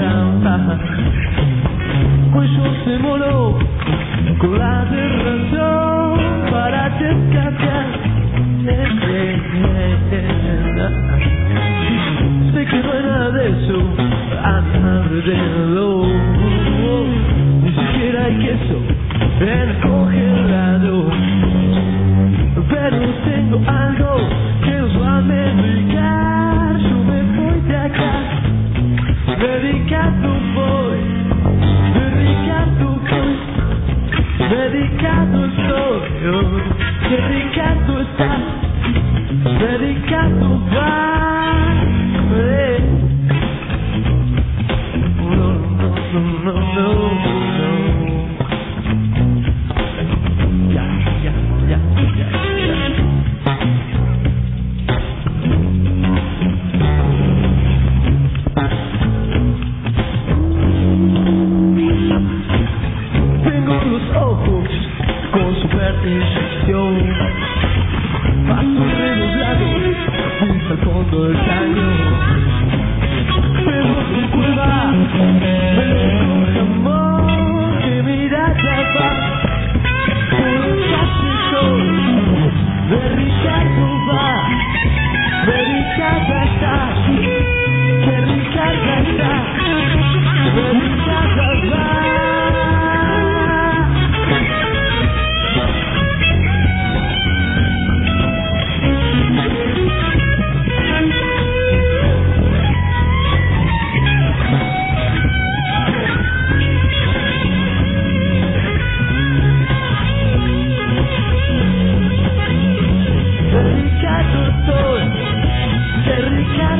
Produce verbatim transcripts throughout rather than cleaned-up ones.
trampa. Cuello se moló con la de razón para descargar. Sé que no hay nada de eso a mi alrededor. Ni siquiera hay queso en el congelador. Pero tengo algo que os va a medicar. Yo me voy de acá. Medicado voy, medicado voy, medicado estoy, oh, medicado está, medicado va. Eh. No, no, no, no, no, no. Ya, ya, ya, ya, ya. Con superstición paso redoblado hasta el fondo del cañón. Pero su curva me lo amor que mira ya va por el callejón de Ricardo va, de Ricardo está, de Ricardo está, de Ricardo va.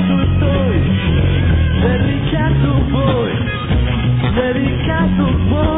Dedicato voy, dedicato voy.